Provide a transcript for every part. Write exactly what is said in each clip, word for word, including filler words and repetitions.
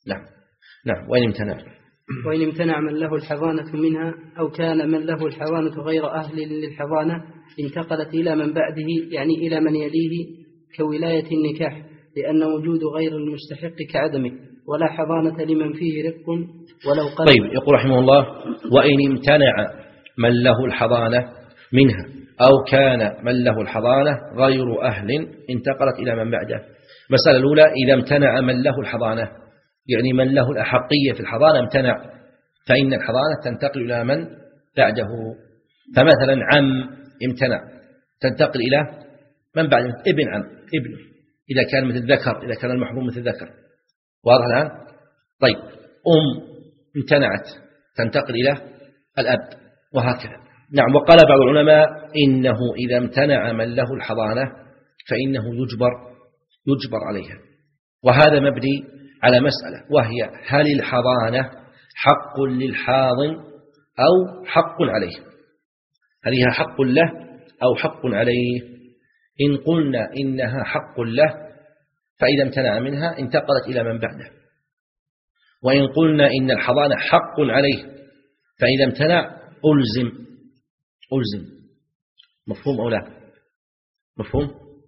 نعم نعم. وإن امتنع وإن امتنع من له الحضانة منها أو كان من له الحضانة غير أهل للحضانة انتقلت إلى من بعده، يعني إلى من يليه كولاية النكاح، لأن وجود غير المستحق كعدمه، ولا حضانة لمن فيه رق ولو قل. طيب، يقول رحمه الله: وإن امتنع من له الحضانة منها أو كان من له الحضانة غير أهل انتقلت إلى من بعده. المسألة الأولى: إذا امتنع من له الحضانة، يعني من له الأحقية في الحضانة امتنع، فإن الحضانة تنتقل إلى من بعده. فمثلا عم امتنع، تنتقل إلى من بعده، ابن عم، ابنه، إذا كان مثل الذكر، إذا كان المحظوظ مثل الذكر. واضح الآن؟ طيب، أم امتنعت، تنتقل إلى الأب، وهكذا. نعم. وقال بعض العلماء إنه إذا امتنع من له الحضانة فإنه يجبر يجبر عليها. وهذا مبني على مسألة، وهي: هل الحضانة حق للحاضن أو حق عليه؟ هل هي حق له أو حق عليه؟ إن قلنا إنها حق له فإذا امتنع منها انتقلت إلى من بعده. وإن قلنا إن الحضانة حق عليه فإذا امتنع ألزم ألزم مفهوم أو لا؟ مفهوم؟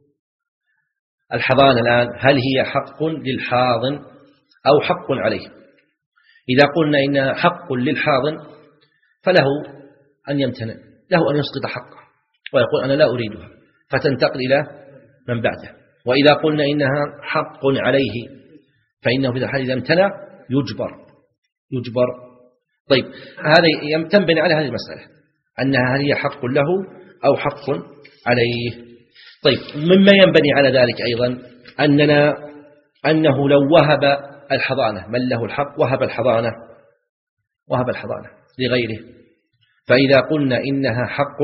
الحضانة الآن هل هي حق للحاضن أو حق عليه؟ إذا قلنا إنها حق للحاضن فله أن يمتنع، له أن يسقط حقه ويقول أنا لا أريدها، فتنتقل إلى من بعده. وإذا قلنا إنها حق عليه فإنه في الحال إذا امتنع يجبر يجبر طيب، هذا تنبني على هذه المسألة، أنها هل هي حق له أو حق عليه. طيب، مما ينبني على ذلك أيضا أننا أنه لو وهب الحضانة، من له الحق وهب الحضانة وهب الحضانة لغيره، فإذا قلنا إنها حق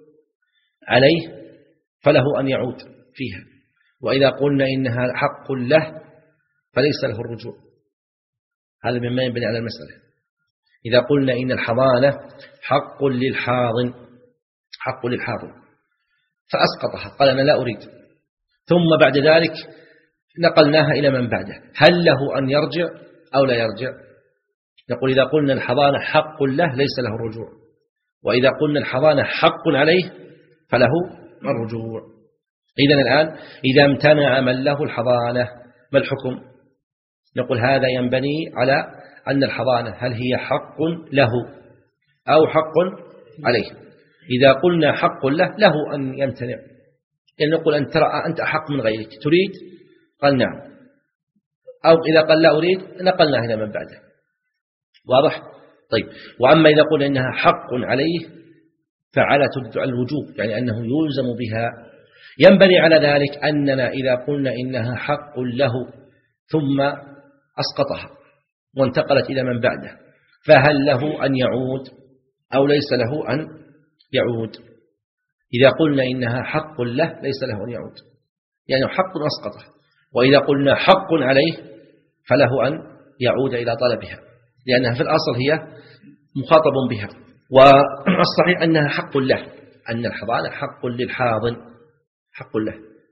عليه فله أن يعود فيها، وإذا قلنا إنها حق له فليس له الرجوع. هذا مما ينبني على المسألة. إذا قلنا إن الحضانة حق للحاضن حق للحاضن فأسقطها، قال أنا لا أريد، ثم بعد ذلك نقلناها إلى من بعده، هل له أن يرجع أو لا يرجع؟ نقول إذا قلنا الحضانة حق له ليس له الرجوع، وإذا قلنا الحضانة حق عليه فله الرجوع. إذن الآن إذا امتنع من له الحضانة ما الحكم؟ نقول هذا ينبني على أن الحضانة هل هي حق له أو حق عليه. إذا قلنا حق له له أن يمتنع، يعني نقول أن ترى أنت أحق من غيرك، تريد؟ قال نعم، أو إذا قال لا أريد نقلنا هنا من بعده. واضح؟ طيب، وأما إذا قلنا إنها حق عليه فعلى تدل على الوجوب، يعني أنه يلزم بها. ينبني على ذلك أننا إذا قلنا إنها حق له ثم أسقطها وانتقلت إلى من بعده، فهل له أن يعود أو ليس له أن يعود؟ إذا قلنا إنها حق له ليس له أن يعود، يعني حق أسقطه. وإذا قلنا حق عليه فله أن يعود إلى طلبها، لأنها في الأصل هي مخاطب بها. والصحيح أنها حق له، أن الحضانة حق للحاضن حق له،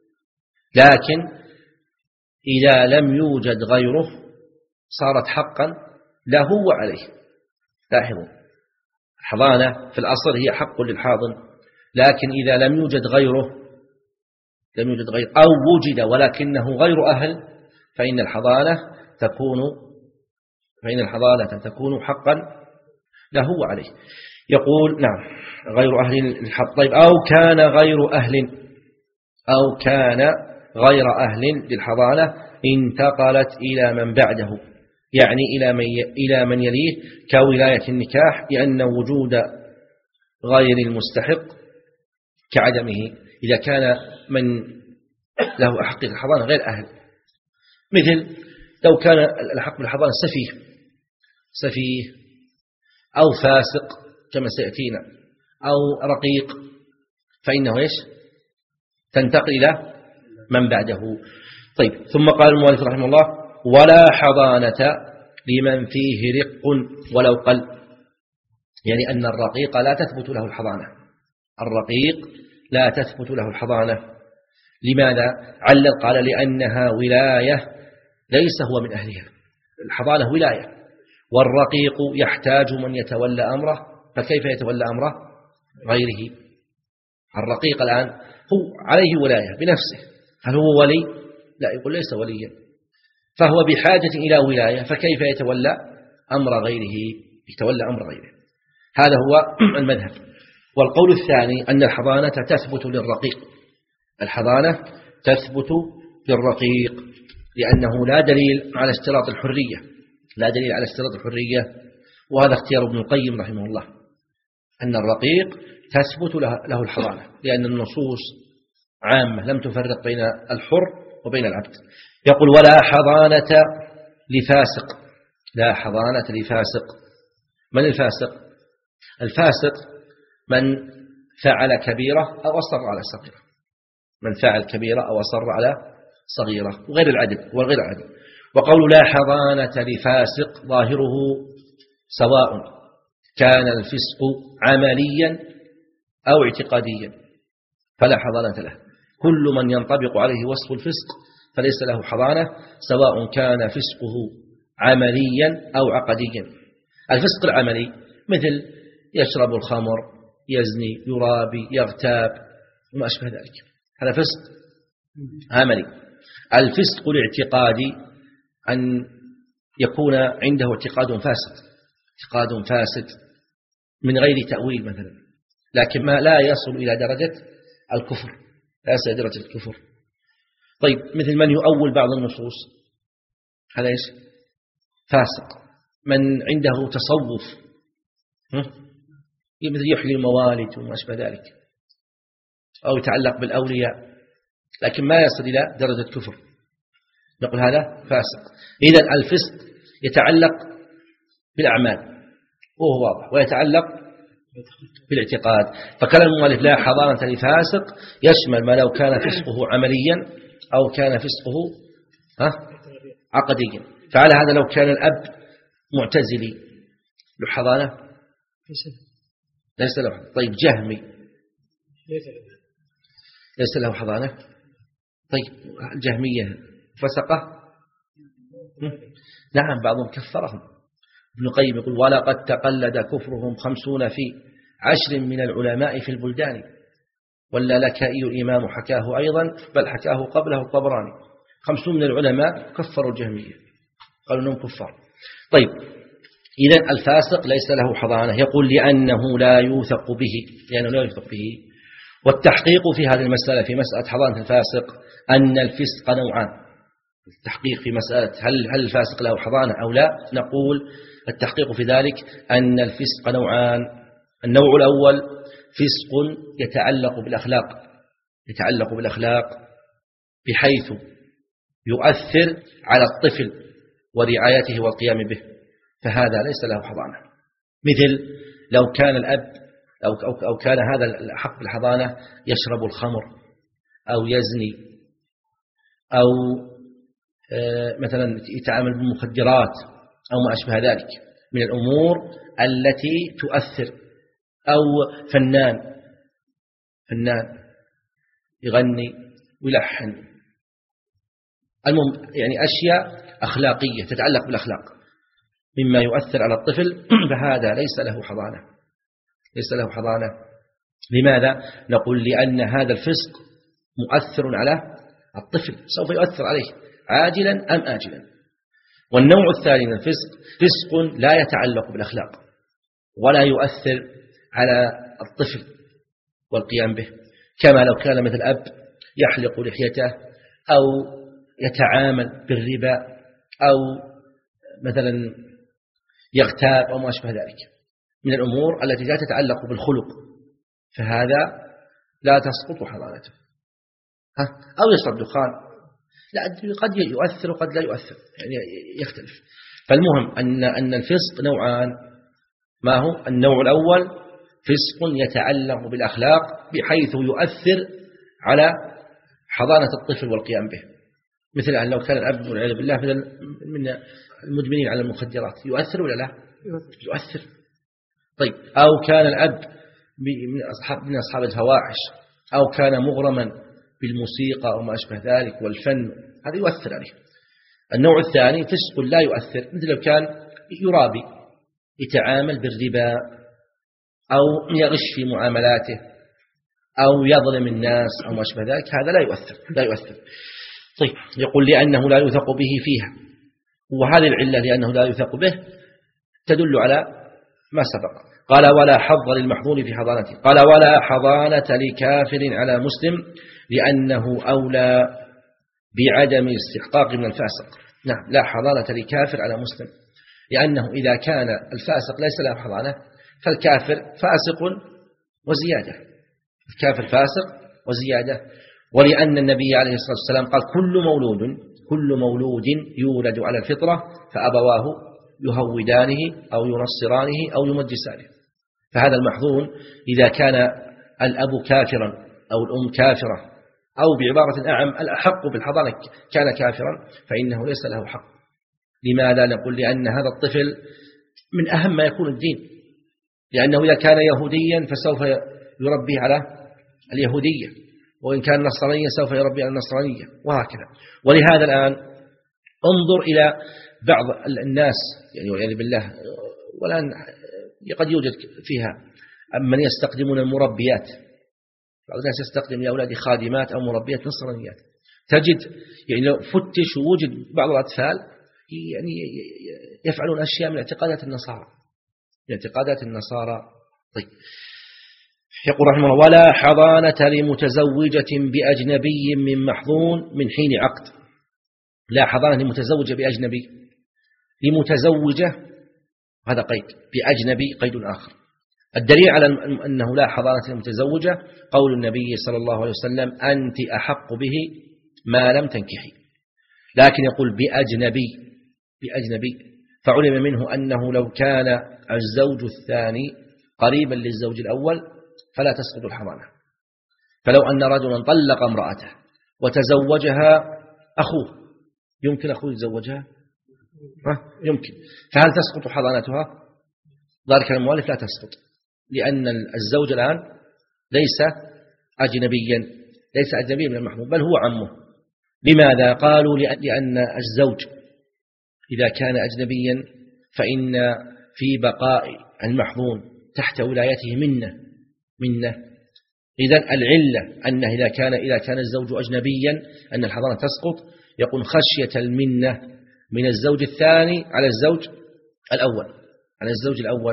لكن إذا لم يوجد غيره صارت حقا له وعليه. لاحظوا، الحضانة في الأصل هي حق للحاضن، لكن إذا لم يوجد غيره لم يوجد غير أو وجد ولكنه غير أهل فإن الحضانة تكون فإن الحضانة تكون حقا له وعليه. يقول نعم غير أهل للحق. طيب، أو كان غير أهل أو كان غير أهل للحضانة انتقلت إلى من بعده، يعني إلى من إلى من يليه كولاية النكاح، لأن وجود غير المستحق كعدمه. إذا كان من له أحق الحضانة غير أهل، مثل لو كان الأحق بالحضانة سفيه سفيه أو فاسق كما سيأتينا أو رقيق، فإنه إيش؟ تنتقل إلى من بعده. طيب، ثم قال المؤلف رحمه الله: ولا حضانة لمن فيه رق ولو قل، يعني أن الرقيق لا تثبت له الحضانة الرقيق لا تثبت له الحضانة. لماذا؟ علل قال: لأنها ولاية ليس هو من أهلها. الحضانة ولاية، والرقيق يحتاج من يتولى أمره، فكيف يتولى أمره غيره؟ الرقيق الآن هو عليه ولاية بنفسه، هل هو ولي؟ لا، يقول ليس وليا، فهو بحاجة إلى ولاية، فكيف يتولى أمر غيره؟ يتولى أمر غيره. هذا هو المذهب. والقول الثاني أن الحضانة تثبت للرقيق، الحضانة تثبت للرقيق لأنه لا دليل على اشتراط الحرية، لا دليل على اشتراط الحرية، وهذا اختيار ابن القيم رحمه الله، أن الرقيق تثبت له الحضانة لأن النصوص عامة لم تفرق بين الحر وبين العبد. يقول ولا حضانة لفاسق، لا حضانة لفاسق. من الفاسق؟ الفاسق من فعل كبيرة أو أصر على صغيرة، من فعل كبيرة أو أصر على صغيرة، وغير العدل وغير العدل. وقول لا حضانة لفاسق ظاهره سواء كان الفسق عمليا أو اعتقاديا فلا حضانة له، كل من ينطبق عليه وصف الفسق فليس له حضانة، سواء كان فسقه عمليا أو عقديا. الفسق العملي مثل يشرب الخمر، يزني، يرابي، يغتاب وما أشبه ذلك، هذا فسق عملي. الفسق الاعتقادي أن يكون عنده اعتقاد فاسد، اعتقاد فاسد من غير تأويل مثلا، لكن ما لا يصل إلى درجة الكفر، لا يصل إلى درجة الكفر. طيب مثل من يؤول بعض النصوص، هذا إيش؟ فاسق. من عنده تصوف مثل يحيي الموالد وما أشبه ذلك، أو يتعلق بالأولياء لكن ما يصل إلى درجة كفر، نقول هذا فاسق. إذن الفسق يتعلق بالأعمال وهو واضح، ويتعلق بالاعتقاد. فكلام المؤلف لا حضانة لفاسق يشمل ما لو كان فسقه عمليا أو كان فسقه عقديا. فعلى هذا لو كان الأب معتزلي له حضانة؟ ليس له. طيب جهمي ليس له حضانة؟ طيب الجهمية فسقة؟ نعم، بعضهم كفرهم. ابن القيم يقول ولقد تقلد كفرهم خمسون في عشر من العلماء في البلدان، ولا لكائي الإمام حكاه أيضا بل حكاه قبله الطبراني. خمسون من العلماء كفروا الجهمية، قالوا أنهم كفار. طيب إذن الفاسق ليس له حضانة، يقول لأنه لا يوثق به، لأنه لا يوثق به. والتحقيق في هذه المسألة في مسألة حضانة الفاسق أن الفسق نوعان. التحقيق في مسألة هل هل الفاسق له حضانة أو لا، نقول التحقيق في ذلك أن الفسق نوعان. النوع الأول فسق يتعلق بالأخلاق، يتعلق بالأخلاق بحيث يؤثر على الطفل ورعايته والقيام به، فهذا ليس له حضانة. مثل لو كان الأب أو, أو, أو كان هذا الحق بالحضانة يشرب الخمر أو يزني أو مثلا يتعامل بالمخدرات أو ما أشبه ذلك من الأمور التي تؤثر، أو فنان فنان يغني ويلحن، المهم يعني أشياء أخلاقية تتعلق بالأخلاق مما يؤثر على الطفل، فهذا ليس له حضانة، ليس له حضانة. لماذا؟ نقول لأن هذا الفسق مؤثر على الطفل، سوف يؤثر عليه عاجلا أم آجلا. والنوع الثاني من الفسق فسق لا يتعلق بالأخلاق ولا يؤثر على الطفل والقيام به، كما لو كان مثل أب يحلق لحيته أو يتعامل بالربا أو مثلا يغتاب أو ما أشبه ذلك من الأمور التي لا تتعلق بالخلق، فهذا لا تسقط حضانته. أو يشرب دخان، لا قد يؤثر وقد لا يؤثر، يعني يختلف. فالمهم أن أن الفسق نوعان. ما هو؟ النوع الأول فسق يتعلق بالأخلاق بحيث يؤثر على حضانة الطفل والقيام به، مثل أن لو كان الأب والعياذ بالله من المدمنين على المخدرات، يؤثر ولا لا؟ يؤثر. طيب أو كان الأب من أصحاب من أصحاب الفواحش أو كان مغرما بالموسيقى أو ما أشبه ذلك والفن، هذا يؤثر عليه. النوع الثاني فسق لا يؤثر، مثل لو كان يرابي، يتعامل بالربا أو يغش في معاملاته أو يظلم الناس أو ما شابه ذلك، هذا لا يؤثر لا يؤثر. طيب، يقول لأنه لا يوثق به فيها، وهذه العلة لأنه لا يوثق به تدل على ما سبق. قال ولا حظ للمحظور في حضانته. قال ولا حضانة لكافر على مسلم لأنه أولى بعدم الاستحقاق من الفاسق. نعم، لا حضانة لكافر على مسلم، لأنه إذا كان الفاسق ليس له حضانة فالكافر فاسق وزيادة، الكافر فاسق وزيادة. ولأن النبي عليه الصلاة والسلام قال كل مولود كل مولود يولد على الفطرة فأبواه يهودانه أو ينصرانه أو يمجسانه. فهذا المحظور إذا كان الأب كافرا أو الأم كافرة أو بعبارة أعم الأحق بالحضانة كان كافرا فإنه ليس له حق. لماذا؟ نقول لأن هذا الطفل من أهم ما يكون الدين، لأنه إذا كان يهوديا فسوف يربيه على اليهودية، وإن كان نصرانيا سوف يربيه على النصرانية، وهكذا. ولهذا الآن انظر إلى بعض الناس يعني والعياذ بالله، والآن قد يوجد فيها من يستخدمون المربيات، بعض الناس يستخدم لأولاده خادمات أو مربيات نصرانيات. تجد يعني لو فتش ووجد بعض الأطفال يعني يفعلون أشياء من اعتقادات النصارى من اعتقادات النصارى. طيب، يقول رحمه الله ولا حضانة لمتزوجة بأجنبي من محظون من حين عقد. لا حضانة لمتزوجة بأجنبي، لمتزوجة هذا قيد، بأجنبي قيد آخر. الدليل على أنه لا حضانة لمتزوجة قول النبي صلى الله عليه وسلم أنت أحق به ما لم تنكحي، لكن يقول بأجنبي بأجنبي فعلم منه أنه لو كان الزوج الثاني قريبا للزوج الأول فلا تسقط الحضانة. فلو أن رجلا طلق امرأته وتزوجها أخوه، يمكن أخوه يتزوجها؟ يمكن. فهل تسقط حضانتها؟ ذلك المؤلف لا تسقط، لأن الزوج الآن ليس أجنبيا ليس أجنبيا من المحظور بل هو عمه. لماذا؟ قالوا لأن الزوج إذا كان أجنبيا فإن في بقاء المحظور تحت ولايته منه منه إذن العلة أنه إذا كان إذا كان الزوج أجنبيا أن الحضانة تسقط، يقول خشية المنة من الزوج الثاني على الزوج الأول على الزوج الأول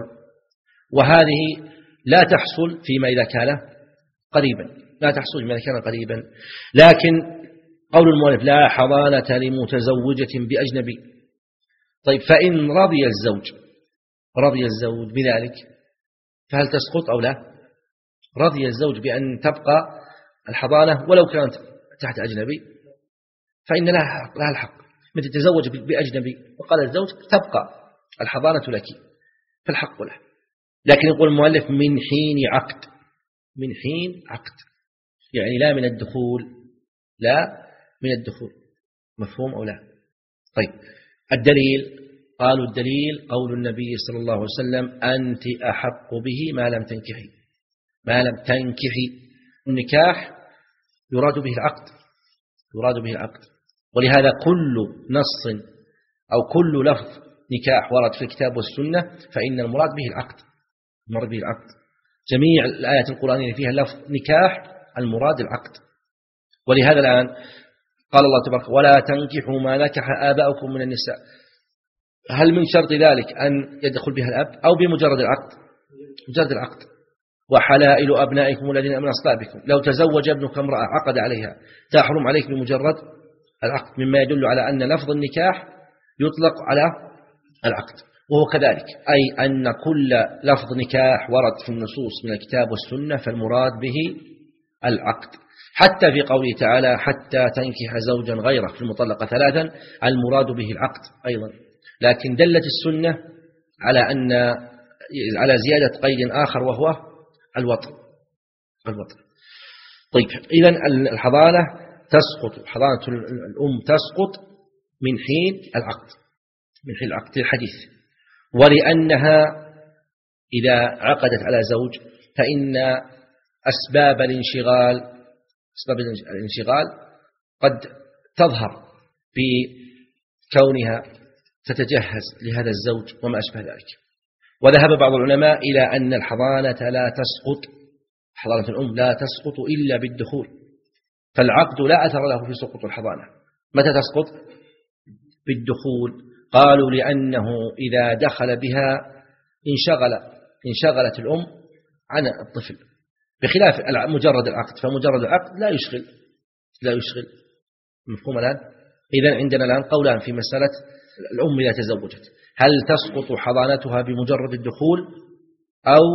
وهذه لا تحصل فيما إذا كان قريبا لا تحصل فيما إذا كان قريبا. لكن قول المؤلف لا حضانة لمتزوجة بأجنبي. طيب، فإن رضي الزوج رضي الزوج بذلك فهل تسقط أو لا؟ رضي الزوج بأن تبقى الحضانة ولو كانت تحت أجنبي فإن لها لها الحق، مثل تزوج بأجنبي وقال الزوج تبقى الحضانة لك فالحق له. لكن يقول المؤلف من حين عقد من حين عقد يعني لا من الدخول لا من الدخول. مفهوم أو لا؟ طيب، الدليل قالوا الدليل قول النبي صلى الله عليه وسلم أنت أحق به ما لم تنكحي ما لم تنكحي. النكاح يراد به العقد يراد به العقد ولهذا كل نص أو كل لفظ نكاح ورد في الكتاب والسنة فإن المراد به العقد المراد به العقد. جميع الآيات القرآنية فيها لفظ نكاح المراد العقد. ولهذا الآن قال الله تبارك ولا تنكحوا ما نكح آباؤكم من النساء. هل من شرط ذلك أن يدخل بها الأب أو بمجرد العقد؟ مجرد العقد. وحلائل أبنائكم الذين من أصلابكم لو تزوج ابنك امرأة عقد عليها تحرم عليك بمجرد العقد، مما يدل على أن لفظ النكاح يطلق على العقد. وهو كذلك أي أن كل لفظ نكاح ورد في النصوص من الكتاب والسنة فالمراد به العقد. حتى في قوله تعالى حتى تنكح زوجا غيره في المطلقة ثلاثا المراد به العقد أيضا. لكن دلت السنة على أن على زيادة قيد آخر وهو الوطن الوطن. طيب، إذن الحضانة تسقط حضانة الأم تسقط من حين العقد من حين العقد الحديث. ولأنها إذا عقدت على زوج فإن أسباب الانشغال أسباب الانشغال قد تظهر كونها تتجهز لهذا الزوج وما أشبه ذلك. وذهب بعض العلماء إلى أن الحضانة لا تسقط، حضانة الأم لا تسقط إلا بالدخول، فالعقد لا أثر له في سقوط الحضانة. متى تسقط؟ بالدخول. قالوا لأنه إذا دخل بها انشغل انشغلت الأم عن الطفل، بخلاف مجرد العقد، فمجرد العقد لا يشغل لا يشغل مفهوم الآن؟ إذن عندنا الآن قولان في مسألة الأم إذا تزوجت، هل تسقط حضانتها بمجرد الدخول أو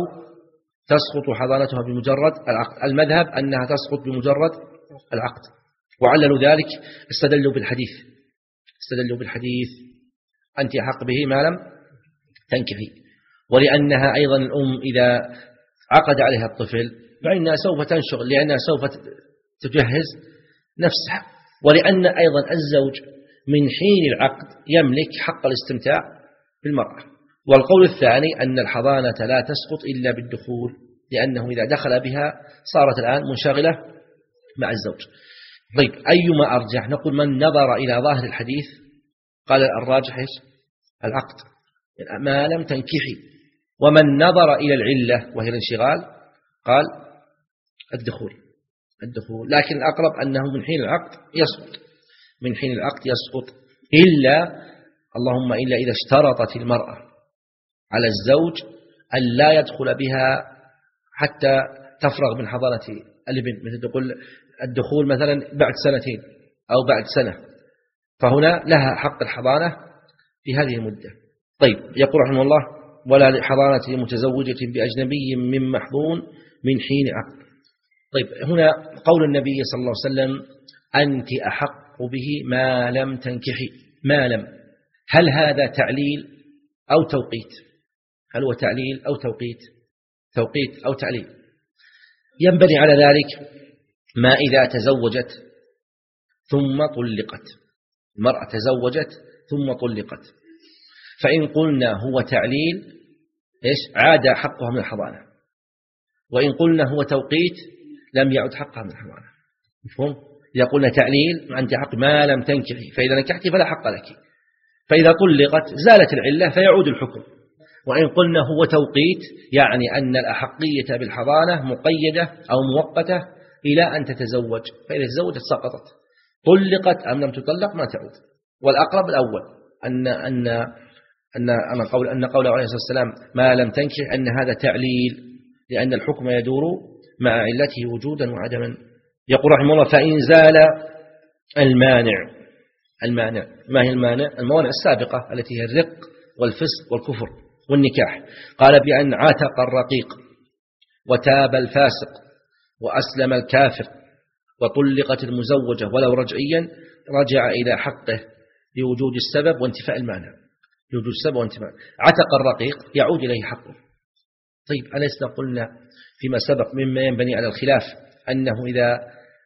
تسقط حضانتها بمجرد العقد؟ المذهب أنها تسقط بمجرد العقد، وعللوا ذلك استدلوا بالحديث استدلوا بالحديث أنت أحق به ما لم تنكحي، ولأنها أيضا الأم إذا عقد عليها الطفل فإنها سوف تنشغل، لأنها سوف تجهز نفسها، ولأن أيضا الزوج من حين العقد يملك حق الاستمتاع بالمرأة. والقول الثاني أن الحضانة لا تسقط إلا بالدخول، لأنه إذا دخل بها صارت الآن منشغلة مع الزوج. طيب أيما أرجح؟ نقول من نظر إلى ظاهر الحديث قال الراجح إيش؟ العقد ما لم تنكحي، ومن نظر إلى العلة وهي الانشغال قال الدخول الدخول لكن الأقرب أنه من حين العقد يسقط من حين العقد يسقط إلا اللهم إلا إذا اشترطت المرأة على الزوج أن لا يدخل بها حتى تفرغ من حضانة الابن، مثل تقول الدخول مثلا بعد سنتين أو بعد سنة، فهنا لها حق الحضانة في هذه المدة. طيب يقول رحمه الله ولا لحضانة متزوجة بأجنبي من محظون من حين عقد. طيب هنا قول النبي صلى الله عليه وسلم أنت أحق به ما لم تنكحي، ما لم، هل هذا تعليل أو توقيت؟ هل هو تعليل أو توقيت؟ توقيت أو تعليل. ينبني على ذلك ما إذا تزوجت ثم طلقت، المرأة تزوجت ثم طلقت، فإن قلنا هو تعليل إيش؟ عاد حقها من الحضانة، وإن قلنا هو توقيت لم يعد حقها من الحضانة. مفهوم؟ إذا قلنا تعليل أنت حق ما لم تنكحي، فإذا نكحت فلا حق لك، فإذا طلقت زالت العلة فيعود الحكم. وإن قلنا هو توقيت يعني أن الأحقية بالحضانة مقيدة أو مؤقتة إلى أن تتزوج، فإذا تزوجت سقطت، طلقت أم لم تطلق ما تعود. والأقرب الأول أن أن أن أن قول أن قوله عليه الصلاة والسلام ما لم تنكح أن هذا تعليل، لأن الحكم يدور مع علته وجودا وعدما. يقول رحمه الله فإن زال المانع، المانع ما هي المانع؟ الموانع السابقة التي هي الرق والفسق والكفر والنكاح. قال بأن عتق الرقيق وتاب الفاسق وأسلم الكافر وطلقت المزوجة ولو رجعيا رجع إلى حقه لوجود السبب وانتفاء المانع، لوجود السبب وانتفاء. عتق الرقيق يعود إليه حقه. طيب أليسنا قلنا فيما سبق مما ينبني على الخلاف أنه إذا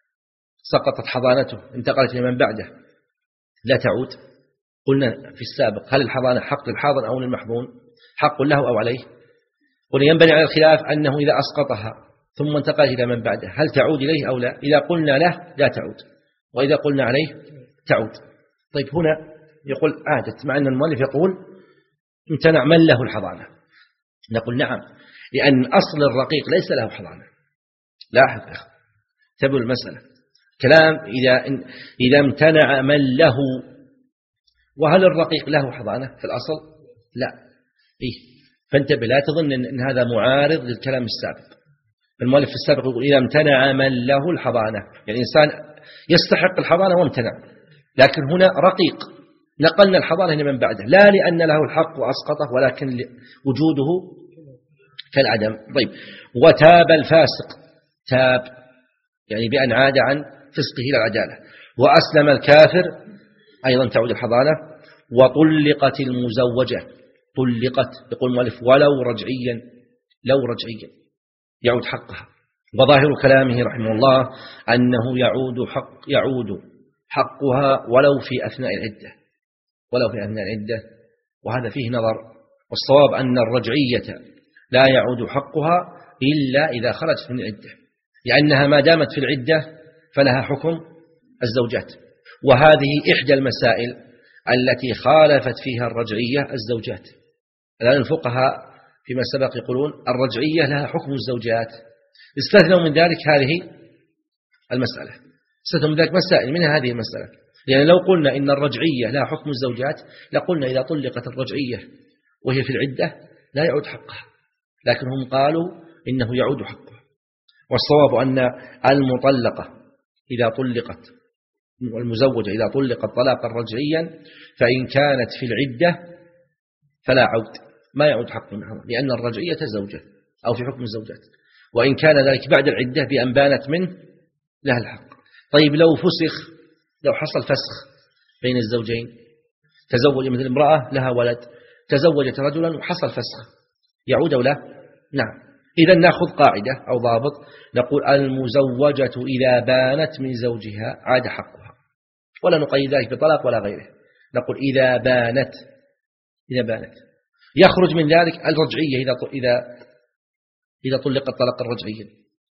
سقطت حضانته انتقلت إلى من بعده لا تعود؟ قلنا في السابق هل الحضانة حق للحاضن أو للمحظون؟ حق له أو عليه؟ قلنا ينبني على الخلاف أنه إذا أسقطها ثم انتقل إلى من بعده هل تعود إليه أو لا؟ إذا قلنا له لا تعود، وإذا قلنا عليه تعود. طيب هنا يقول عادت، مع أن المؤلف يقول امتنع من له الحضانة، نقول نعم، لأن أصل الرقيق ليس له حضانة. لاحظ أخي تبدو المسألة كلام إذا إذا امتنع من له، وهل الرقيق له حضانة في الأصل؟ لا. إيه؟ فانتبه لا تظن أن هذا معارض للكلام السابق. المؤلف في السابق يقول إذا امتنع من له الحضانة، يعني إنسان يستحق الحضانة وامتنع، لكن هنا رقيق نقلنا الحضانة لمن بعده، لا لأن له الحق وأسقطه ولكن وجوده كالعدم. طيب وتاب الفاسق، تاب يعني بأن عاد عن فسقه إلى العدالة، وأسلم الكافر أيضا تعود الحضانة، وطلقت المزوجة، طلقت يقول المؤلف ولو رجعيا، لو رجعيا يعود حقها. وظاهر كلامه رحمه الله أنه يعود حق يعود حقها ولو في أثناء العدة، ولو في أثناء العدة، وهذا فيه نظر. والصواب أن الرجعية لا يعود حقها إلا إذا خرجت من العدة، لأنها ما دامت في العدة فلها حكم الزوجات. وهذه إحدى المسائل التي خالفت فيها الرجعية الزوجات. الآن الفقهاء فيما سبق يقولون الرجعية لها حكم الزوجات، استثنوا من ذلك هذه المسألة، استثنوا من ذلك مسائل منها هذه المسألة. لأن لو قلنا إن الرجعية لها حكم الزوجات لقلنا إذا طلقت الرجعية وهي في العدة لا يعود حقها، لكن هم قالوا إنه يعود حقها. والصواب أن المطلقة إذا طلقت والمزوجة إذا طلقت طلاقا رجعيا فإن كانت في العدة فلا عود، ما يعود حق منها، لأن الرجعية زوجة أو في حكم الزوجات، وإن كان ذلك بعد العدة بأن بانت منه لها الحق. طيب لو فسخ، لو حصل فسخ بين الزوجين، تزوج مثل امرأة لها ولد تزوجت رجلا وحصل فسخ، يعود أو لا؟ نعم. إذا نأخذ قاعدة أو ضابط نقول المزوجة إذا بانت من زوجها عاد حقها، ولا نقيد ذلك بطلاق ولا غيره، نقول إذا بانت إذا بانت يخرج من ذلك الرجعية إذا إذا إذا طلقت طلاقا رجعيا.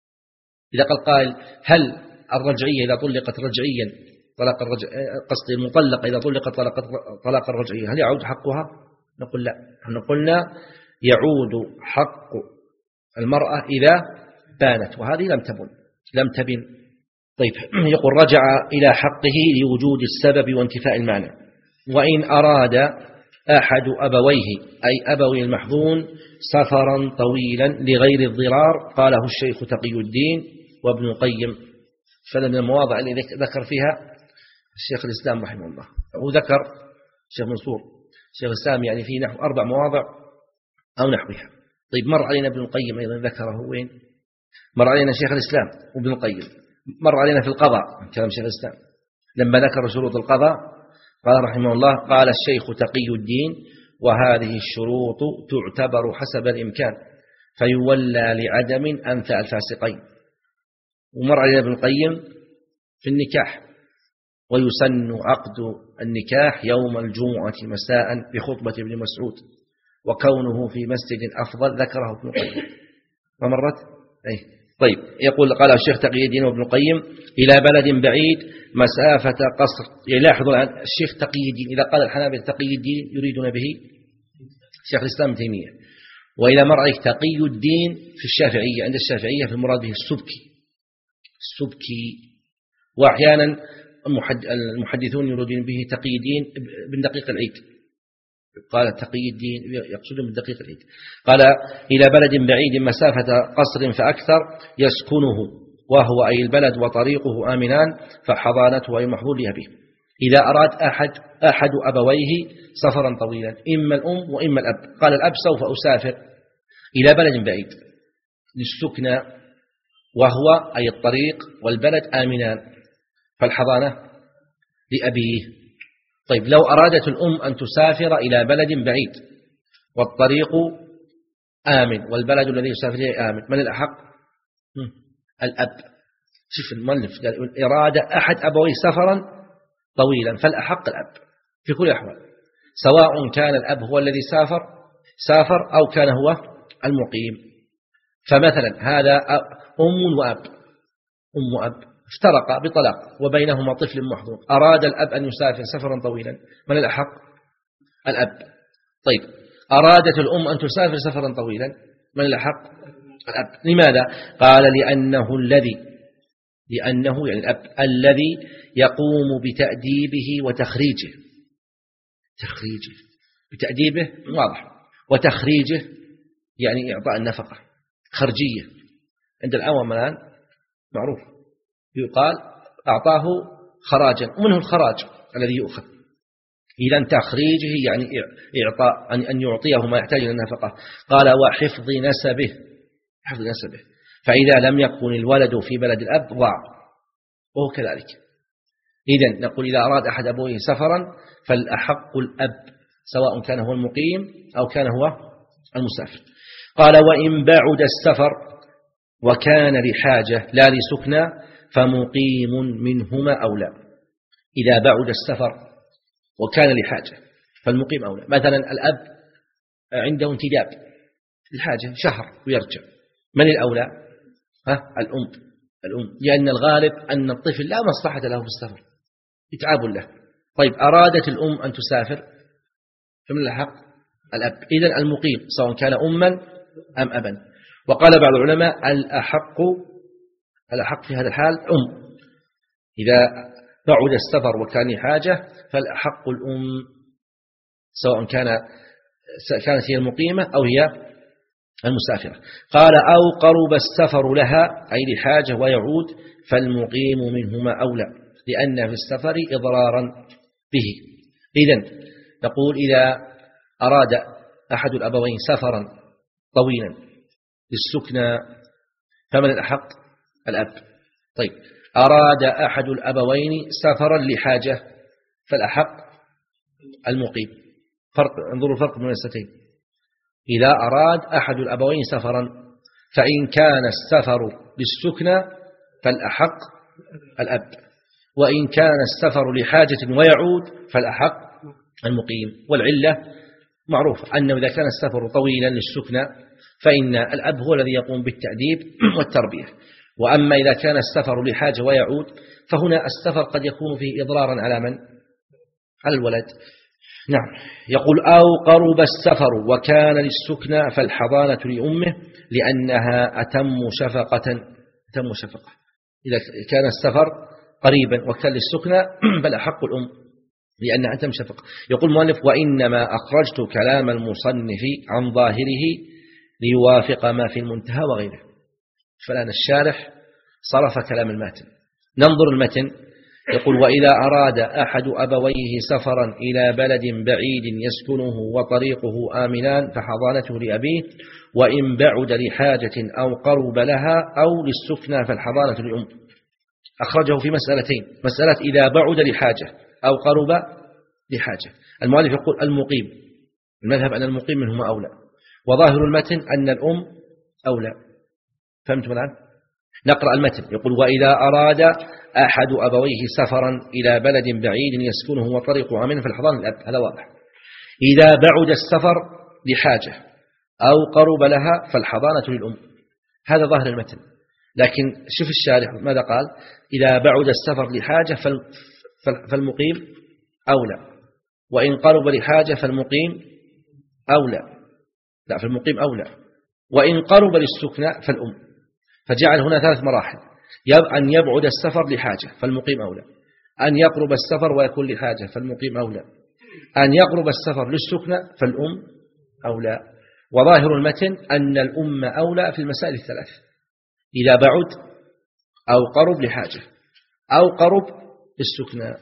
إذا قال قائل هل الرجعية إذا طلقت رجعيا طلاق الرجع قصدي المطلقة إذا طلقت طلاقا طلاقا رجعيا هل يعود حقها؟ نقول لا، نحن قلنا يعود حق المرأة إذا بانت، وهذه لم تبن لم تبن. طيب يقول رجع إلى حقه لوجود السبب وانتفاء المعنى. وإن أراد أحد أبويه أي أبوي المحظون سفرا طويلا لغير الضرار، قاله الشيخ تقي الدين وابن القيم. فهذا من المواضع اللي ذكر فيها الشيخ الإسلام رحمه الله، وذكر الشيخ منصور الشيخ الإسلام يعني في نحو أربع مواضع أو نحوها. طيب مر علينا ابن القيم أيضا ذكره وين؟ مر علينا شيخ الإسلام وابن القيم، مر علينا في القضاء كلام شيخ الإسلام لما ذكر شروط القضاء قال رحمه الله قال الشيخ تقي الدين وهذه الشروط تعتبر حسب الإمكان فيولى لعدم أنثى الفاسقين. ومر علينا ابن القيم في النكاح ويسن عقد النكاح يوم الجمعة مساء بخطبة ابن مسعود وكونه في مسجد أفضل، ذكره ابن القيم ومرت أي. طيب يقول قال الشيخ تقي الدين وابن القيم إلى بلد بعيد مسافة قصر. يلاحظ الآن الشيخ تقي الدين إذا قال الحنابلة تقي الدين يريدون به شيخ الإسلام تيمية، وإذا مر عليك تقي الدين في الشافعية عند الشافعية في المراد به السبكي السبكي وأحيانا المحدثون يريدون به تقي الدين بن دقيق العيد، قال تقي الدين يقصدون من دقيق العيد. قال إلى بلد بعيد مسافة قصر فأكثر يسكنه وهو أي البلد وطريقه آمنان فحضانته أي محظور لأبيه. إذا أراد أحد أحد أبويه سفرا طويلا إما الأم وإما الأب، قال الأب سوف أسافر إلى بلد بعيد للسكنى وهو أي الطريق والبلد آمنان فالحضانة لأبيه. طيب لو أرادت الأم أن تسافر إلى بلد بعيد والطريق آمن والبلد الذي يسافر إليه آمن، من الأحق؟ الأب. شوف المؤلف قال إرادة أحد أبويه سفرا طويلا فالأحق الأب في كل الأحوال، سواء كان الأب هو الذي سافر سافر أو كان هو المقيم. فمثلا هذا أم وأب أم وأب افترقا بطلاق وبينهما طفل محظوظ، أراد الأب أن يسافر سفرا طويلا، من الأحق؟ الأب. طيب أرادت الأم أن تسافر سفرا طويلا، من الأحق؟ الأب. لماذا؟ قال لأنه الذي لأنه يعني الأب الذي يقوم بتأديبه وتخريجه تخريجه بتأديبه واضح، وتخريجه يعني إعطاء النفقة خرجية. عند العوام الآن معروف يقال أعطاه خراجا ومنه الخراج الذي يؤخذ، إذا تخريجه يعني إعطاء أن يعطيه ما يحتاج إلى النفقة. قال وحفظ نسبه حفظ نسبه فإذا لم يكن الولد في بلد الأب ضاع وهو كذلك. إذن نقول إذا أراد أحد أبويه سفرا فالأحق الأب سواء كان هو المقيم أو كان هو المسافر. قال وإن بعد السفر وكان لحاجة لا لسكنى فمقيم منهما أولى. إذا بعد السفر وكان لحاجة فالمقيم أولى. مثلا الأب عنده انتداب الحاجة شهر ويرجع، من الأولى؟ ها الأم الأم لأن الغالب أن الطفل لا مصلحة له في السفر، إتعاب له، طيب أرادت الأم أن تسافر فمن الحق الأب. إذن المقيم سواء كان أما أم أبا. وقال بعض العلماء الأحق الأحق في هذا الحال أم، إذا بعد السفر وكان حاجة فالأحق الأم سواء كان كانت هي المقيمة أو هي المسافرة. قال أو قرب السفر لها أي لحاجة ويعود فالمقيم منهما أولى لأن في السفر إضرارا به. إذن نقول إذا أراد أحد الأبوين سفرا طويلا للسكنى فمن الأحق الأب. طيب أراد أحد الأبوين سفرا لحاجة فالأحق المقيم. فرق، انظروا الفرق بين الستين. إذا أراد أحد الأبوين سفرا فإن كان السفر للسكنى فالأحق الأب، وإن كان السفر لحاجة ويعود فالأحق المقيم. والعلة معروف أنه إذا كان السفر طويلا للسكنى فإن الأب هو الذي يقوم بالتأديب والتربية، وأما إذا كان السفر لحاجة ويعود فهنا السفر قد يكون فيه إضرارا على من؟ على الولد. نعم. يقول أو قرب السفر وكان للسكنى فالحضانة لأمه لأنها أتم شفقة. أتم شفقة إذا كان السفر قريبا وكان للسكنى بل أحق الأم لأنها أتم شفقة. يقول المؤلف وإنما أخرجت كلام المصنف عن ظاهره ليوافق ما في المنتهى وغيره. فالآن الشارح صرف كلام الماتن. ننظر المتن. يقول وإذا أراد أحد أبويه سفرا إلى بلد بعيد يسكنه وطريقه آمنان فحضانته لأبيه، وإن بعد لحاجة أو قرب لها أو للسكنى فالحضانة لأم. أخرجه في مسألتين: مسألة إذا بعد لحاجة أو قرب لحاجة. المؤلف يقول المقيم، المذهب أن المقيم منهما أولى، وظاهر المتن أن الأم أولى. فهمتم الآن؟ نقرأ المتن. يقول وإذا أراد أحد أبويه سفرا إلى بلد بعيد يسكنه وطريقه آمن فالحضانة الأب. هذا واضح. إذا بعد السفر لحاجة أو قرب لها فالحضانة للأم. هذا ظاهر المتن. لكن شوف الشارح ماذا قال: إذا بعد السفر لحاجة فالمقيم أولى، وإن قرب لحاجة فالمقيم أولى. لا، فالمقيم أولى، وإن قرب للسكنى فالأم. فجعل هنا ثلاث مراحل: أن يبعد السفر لحاجة فالمقيم أولى، أن يقرب السفر ويكون لحاجة فالمقيم أولى، أن يقرب السفر للسكنى فالأم أولى. وظاهر المتن أن الأم أولى في المسائل الثلاث: إذا بعد أو قرب لحاجة أو قرب للسكنى.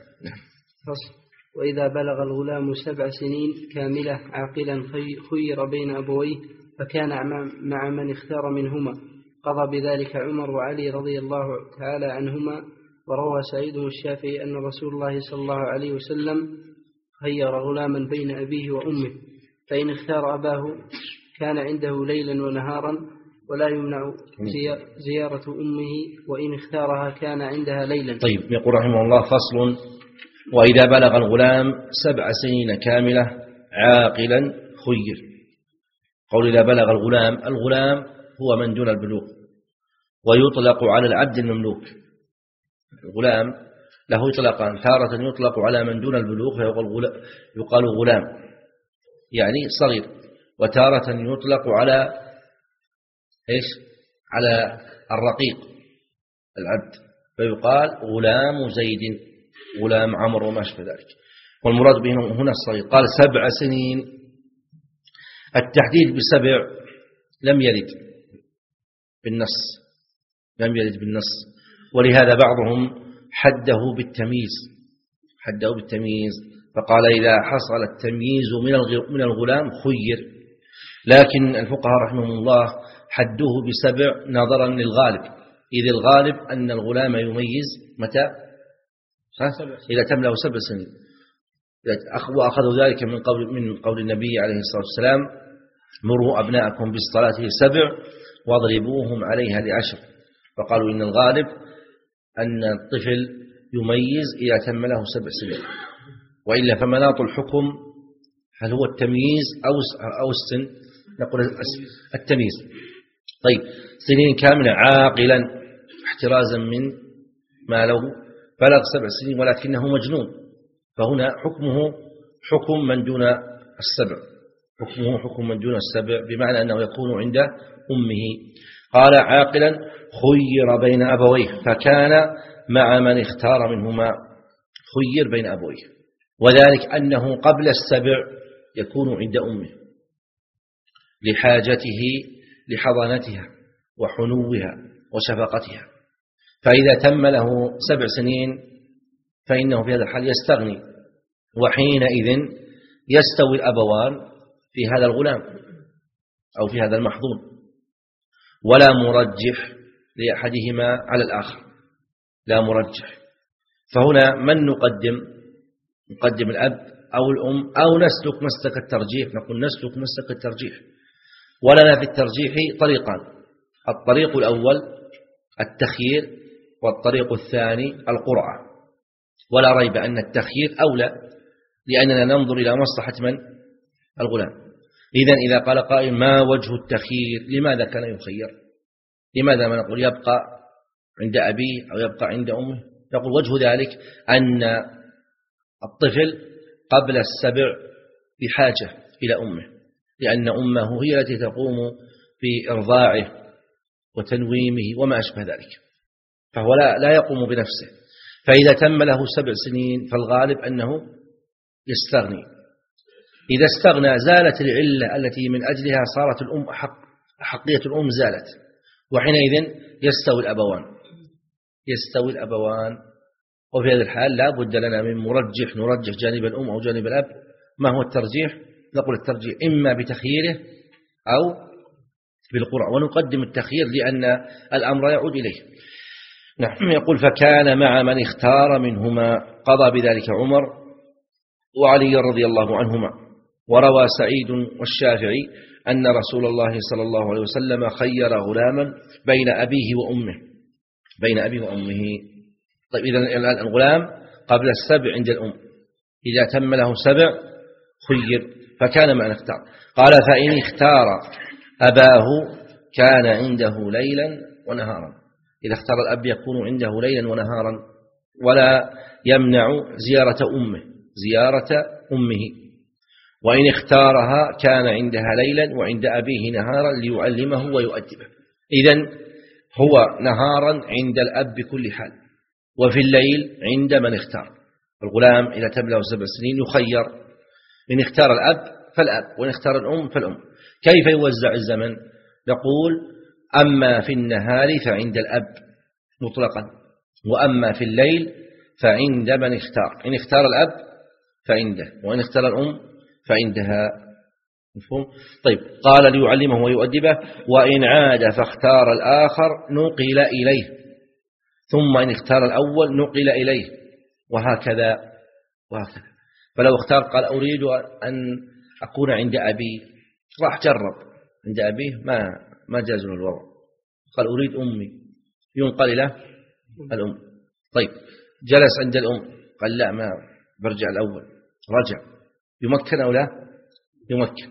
وإذا بلغ الغلام سبع سنين كاملة عاقلا خير بين أبويه فكان مع من اختار منهما، قضى بذلك عمر وعلي رضي الله تعالى عنهما. وروى سعيد الشافعي أن رسول الله صلى الله عليه وسلم خير غلاما بين أبيه وأمه، فإن اختار أباه كان عنده ليلا ونهارا ولا يمنع زيارة أمه، وإن اختارها كان عندها ليلا. طيب، يقول رحمه الله: فصل: وإذا بلغ الغلام سبع سنين كاملة عاقلا خير. قول إذا بلغ الغلام، الغلام هو من دون البلوغ، ويطلق على العبد المملوك. الغلام له يطلقان: تارة يطلق على من دون البلوغ فيقال غلام يعني صغير، وتارة يطلق على إيش؟ على الرقيق العبد فيقال غلام زيد، غلام عمرو وما شابه ذلك. والمراد به هنا الصغير. قال سبع سنين. التحديد بسبع لم يرد بالنص، لم يرد بالنص، ولهذا بعضهم حده بالتمييز، حده بالتمييز فقال إذا حصل التمييز من الغلام خير. لكن الفقهاء رحمهم الله حدوه بسبع نظرا للغالب، إذ الغالب أن الغلام يميز متى؟ إذا تملأ سبع سنين. وأخذوا ذلك من قول, من قول النبي عليه الصلاة والسلام: مروا أبناءكم بالصلاة لسبع واضربوهم عليها لعشر. فقالوا إن الغالب أن الطفل يميز إذا تم له سبع سنين، وإلا فمناط الحكم هل هو التمييز أو السن؟ نقول التمييز. طيب، سنين كاملة عاقلا احترازا من ما لو بلغ سبع سنين ولكنه مجنون، فهنا حكمه حكم من دون السبع، حكمه حكم من دون السبع، بمعنى أنه يكون عند أمه. قال عاقلا خير بين أبويه فكان مع من اختار منهما، خير بين أبويه، وذلك أنه قبل السبع يكون عند أمه لحاجته لحضانتها وحنوها وشفقتها، فإذا تم له سبع سنين فإنه في هذا الحال يستغني، وحينئذ يستوي الأبوان في هذا الغلام أو في هذا المحظون، ولا مرجح لأحدهما على الآخر، لا مرجح. فهنا من نقدم؟ نقدم الأب أو الأم، أو نسلك مسلك الترجيح، نقول نسلك مسلك الترجيح. ولنا في الترجيح طريقان: الطريق الأول التخيير، والطريق الثاني القرعة. ولا ريب أن التخيير أولى، لأننا ننظر إلى مصلحة من؟ الغلام. إذن إذا قال قائل ما وجه التخيير؟ لماذا كان يخير؟ لماذا ما نقول يبقى عند أبيه أو يبقى عند أمه؟ يقول وجه ذلك أن الطفل قبل السبع بحاجة إلى أمه، لأن أمه هي التي تقوم بإرضاعه وتنويمه وما أشبه ذلك، فهو لا, لا يقوم بنفسه. فإذا تم له سبع سنين فالغالب أنه يستغني. إذا استغنى زالت العلة التي من أجلها صارت الأم أحق، أحقية الأم زالت، وحينئذ يستوي الأبوان، يستوي الأبوان. وفي هذا الحال لا بد لنا من مرجح، نرجح جانب الأم أو جانب الأب. ما هو الترجيح؟ نقول الترجيح إما بتخييره أو بالقرعة، ونقدم التخيير لأن الأمر يعود إليه. نعم. يقول فكان مع من اختار منهما، قضى بذلك عمر وعلي رضي الله عنهما. وروى سعيد والشافعي أن رسول الله صلى الله عليه وسلم خير غلاما بين أبيه وأمه، بين أبيه وأمه. طيب إذن الغلام قبل السبع عند الأم، إذا تم له سبع خير، فكان مع اختار. قال فإن اختار أباه كان عنده ليلا ونهارا. إذا اختار الأب يكون عنده ليلا ونهارا، ولا يمنع زيارة أمه، زيارة أمه. وإن اختارها كان عندها ليلا وعند أبيه نهارا ليعلمه ويؤدبه. إذن هو نهارا عند الأب بكل حال، وفي الليل عند من اختار. الغلام إذا تم له سبع سنين يخير، إن اختار الأب فالأب، وإن اختار الأم فالأم. كيف يوزع الزمن؟ نقول أما في النهار فعند الأب مطلقا، وأما في الليل فعند من اختار. إن اختار الأب فعنده، وإن اختار الأم فعندها. مفهوم؟ طيب. قال ليعلمه ويؤدبه. وإن عاد فاختار الآخر نقل إليه، ثم إن اختار الأول نقل إليه، وهكذا وهكذا. فلو اختار قال أريد أن أكون عند أبي، راح جرب عند أبيه ما ما جاز له الوضع، قال أريد أمي، ينقل له الأم. طيب جلس عند الأم قال لا ما برجع الأول، رجع، يمكن أو لا؟ يمكن.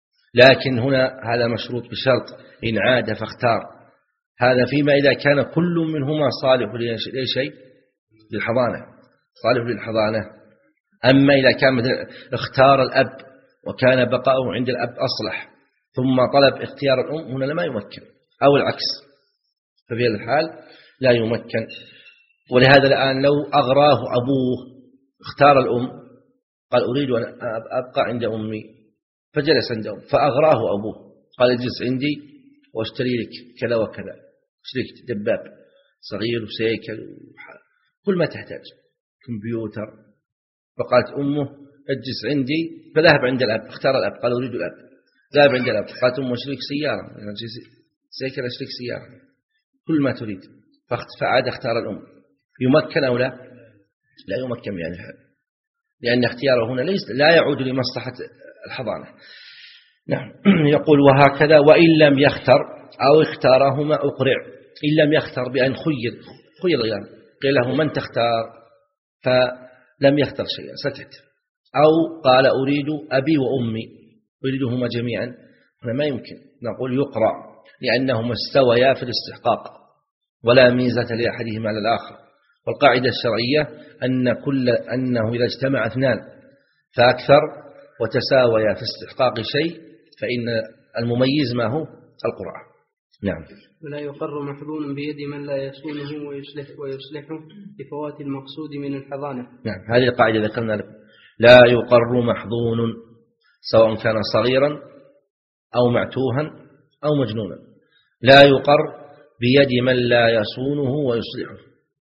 لكن هنا هذا مشروط بشرط إن عاد فاختار. هذا فيما إذا كان كل منهما صالح لشيء للحضانة، صالح للحضانة. أما إذا كان مثل اختار الأب وكان بقاؤه عند الأب أصلح ثم طلب اختيار الأم، هنا لما يمكن، أو العكس، ففي هذا الحال لا يمكن. ولهذا الآن لو أغراه أبوه اختار الأم، قال أريد أن أبقى عند أمي، فجلس عند أم، فأغراه أبوه قال اجلس عندي واشتري لك كذا وكذا، اشتري لك دباب صغير وسيكل كل ما تحتاج، كمبيوتر. فقالت أمه اجلس عندي، فذهب عند الأب، اختار الأب، قال أريد الأب، ذهب عند الأب، قالت أمه اشتري لك سيارة، سيكل اشتري لك سيارة، كل ما تريد. فعاد اختار الأم. يمكن أو لا؟ لا يمكن يعني هذا، لأن اختياره هنا ليس لا يعود لمصلحة الحضانة. نعم. يقول وهكذا وإن لم يختر أو اختارهما أقرع. إن لم يختر بأن خير، خير يعني قيل له من تختار فلم يختر شيئا سكت، أو قال أريد أبي وأمي، أريدهما جميعا، هنا ما يمكن. نقول يقرع، لأنهما استويا في الاستحقاق ولا ميزة لأحدهما على الآخر، والقاعدة الشرعية أن كل أنه إذا اجتمع اثنان فأكثر وتساويا في استحقاق شيء فإن المميز ما هو القرعة. نعم. ولا يقر محظون بيد من لا يصونه ويصلح ويصلحه لفوات المقصود من الحضانة. نعم، هذه القاعدة ذكرنا لكم. لا يقر محظون سواء كان صغيرا أو معتوها أو مجنونا، لا يقر بيد من لا يصونه ويصلحه،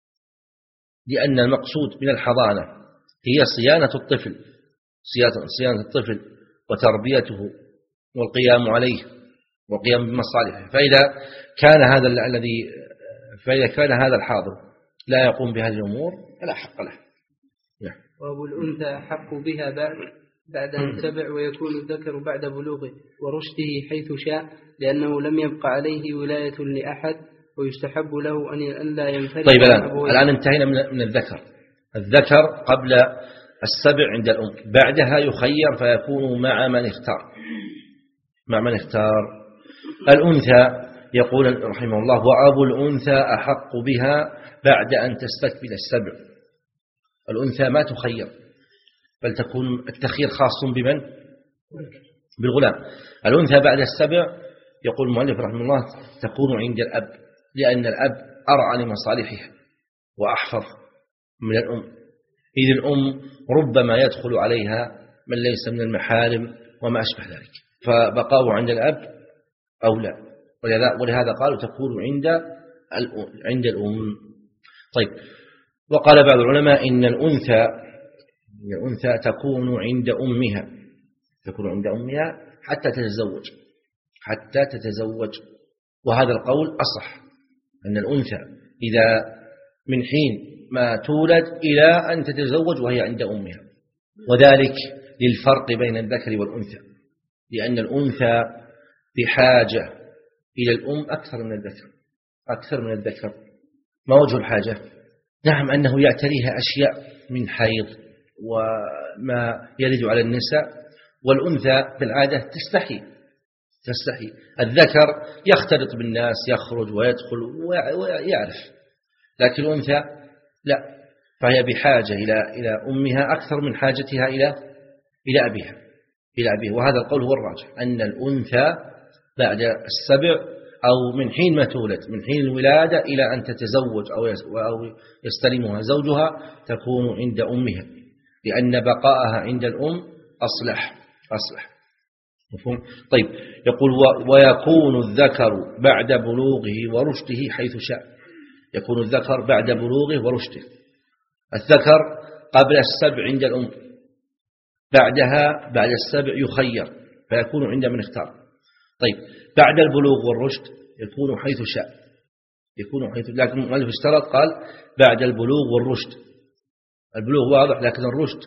لأن المقصود من الحضانة هي صيانة الطفل، صيانة الطفل وتربيته والقيام عليه والقيام بمصالحه. فإذا كان هذا الذي فإذا كان هذا الحاضر لا يقوم بهذه الأمور فلا حق له. نعم. وأبو الأنثى أحق بها بعد بعد أن تبع، ويكون الذكر بعد بلوغه ورشده حيث شاء، لأنه لم يبقى عليه ولاية لأحد، ويستحب له أن لا ينفرد. طيب الآن, الآن انتهينا من الذكر. الذكر قبل السبع عند الأم، بعدها يخير فيكون مع من اختار مع من اختار. الأنثى يقول رحمه الله: وأبو الأنثى أحق بها بعد أن تستكمل السبع. الأنثى ما تخير، بل تكون التخيير خاص بمن؟ بالغلام. الأنثى بعد السبع يقول المؤلف رحمه الله تكون عند الأب، لأن الأب أرعى لمصالحها وأحفظ من الأم، إذ الأم ربما يدخل عليها من ليس من المحارم وما أشبه ذلك، فبقاء عند الأب أولى، ولهذا قالوا تكون عند عند الأم. طيب، وقال بعض العلماء إن الأنثى الأنثى تكون عند أمها تكون عند أمها حتى تتزوج حتى تتزوج وهذا القول أصح، أن الأنثى إذا من حين ما تولد إلى أن تتزوج وهي عند أمها، وذلك للفرق بين الذكر والأنثى، لأن الأنثى بحاجة إلى الأم أكثر من الذكر أكثر من الذكر. ما وجه الحاجة؟ نعم، أنه يعتريها أشياء من حيض وما يرد على النساء، والأنثى بالعادة تستحي تستحي الذكر يختلط بالناس، يخرج ويدخل ويعرف، لكن الأنثى لا، فهي بحاجة إلى إلى أمها أكثر من حاجتها إلى إلى أبيها إلى أبيها وهذا القول هو الراجح، أن الأنثى بعد السبع أو من حين ما تولد، من حين الولادة إلى أن تتزوج أو يستلمها زوجها، تكون عند أمها، لأن بقاءها عند الأم أصلح أصلح مفهوم؟ طيب، يقول ويكون الذكر بعد بلوغه ورشده حيث شاء. يكون الذكر بعد بلوغه ورشده. الذكر قبل السبع عند الأم، بعدها بعد السبع يخير فيكون عند من اختار. طيب، بعد البلوغ والرشد يكون حيث شاء يكون حيث لكن المؤلف اشترط قال بعد البلوغ والرشد. البلوغ واضح، لكن الرشد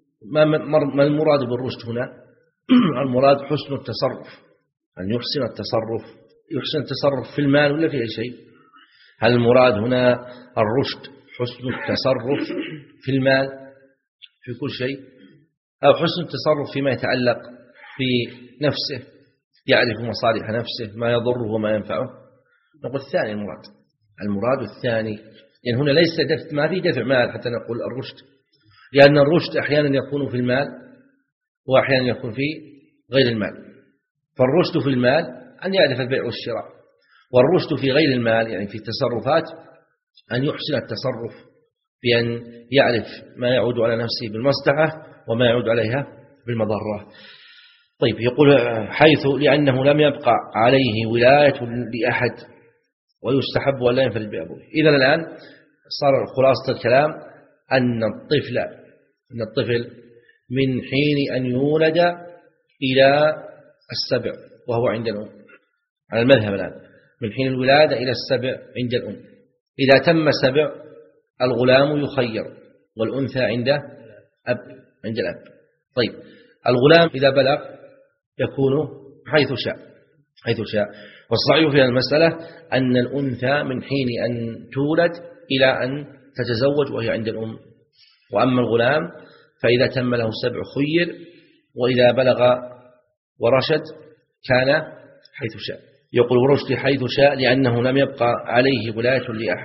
ما المراد بالرشد هنا؟ المراد حسن التصرف، أن يحسن التصرف يحسن التصرف في المال ولا في أي شيء؟ هل المراد هنا الرشد حسن التصرف في المال في كل شيء، أو حسن التصرف فيما يتعلق في نفسه، يعرف مصالح نفسه، ما يضره وما ينفعه؟ نقول الثاني المراد المراد الثاني، لأن هنا ليس دفع، ما في دفع مال حتى نقول الرشد، لأن الرشد أحيانا يكون في المال وأحيانا يكون في غير المال. فالرشد في المال أن يعرف البيع والشراء، والرشد في غير المال يعني في التصرفات أن يحسن التصرف بأن يعرف ما يعود على نفسه بالمصلحة وما يعود عليها بالمضرة. طيب، يقول حيث لأنه لم يبقى عليه ولاية لأحد ويستحب أن لا ينفرد بأبوه. إذا الآن صار خلاصة الكلام أن الطفل أن الطفل من حين أن يولد إلى السبع وهو عند الأم على المذهب الآن، من حين الولادة إلى السبع عند الأم. إذا تم سبع الغلام يخير، والأنثى عند أب عند الأب. طيب، الغلام إذا بلغ يكون حيث شاء حيث شاء والصحيح في المسألة أن الأنثى من حين أن تولد إلى أن تتزوج وهي عند الأم، وأما الغلام فإذا تم له سبع خير، وإذا بلغ ورشد كان حيث شاء. يقول ورشد حيث شاء لأنه لم يبقى عليه ولاية لأحد.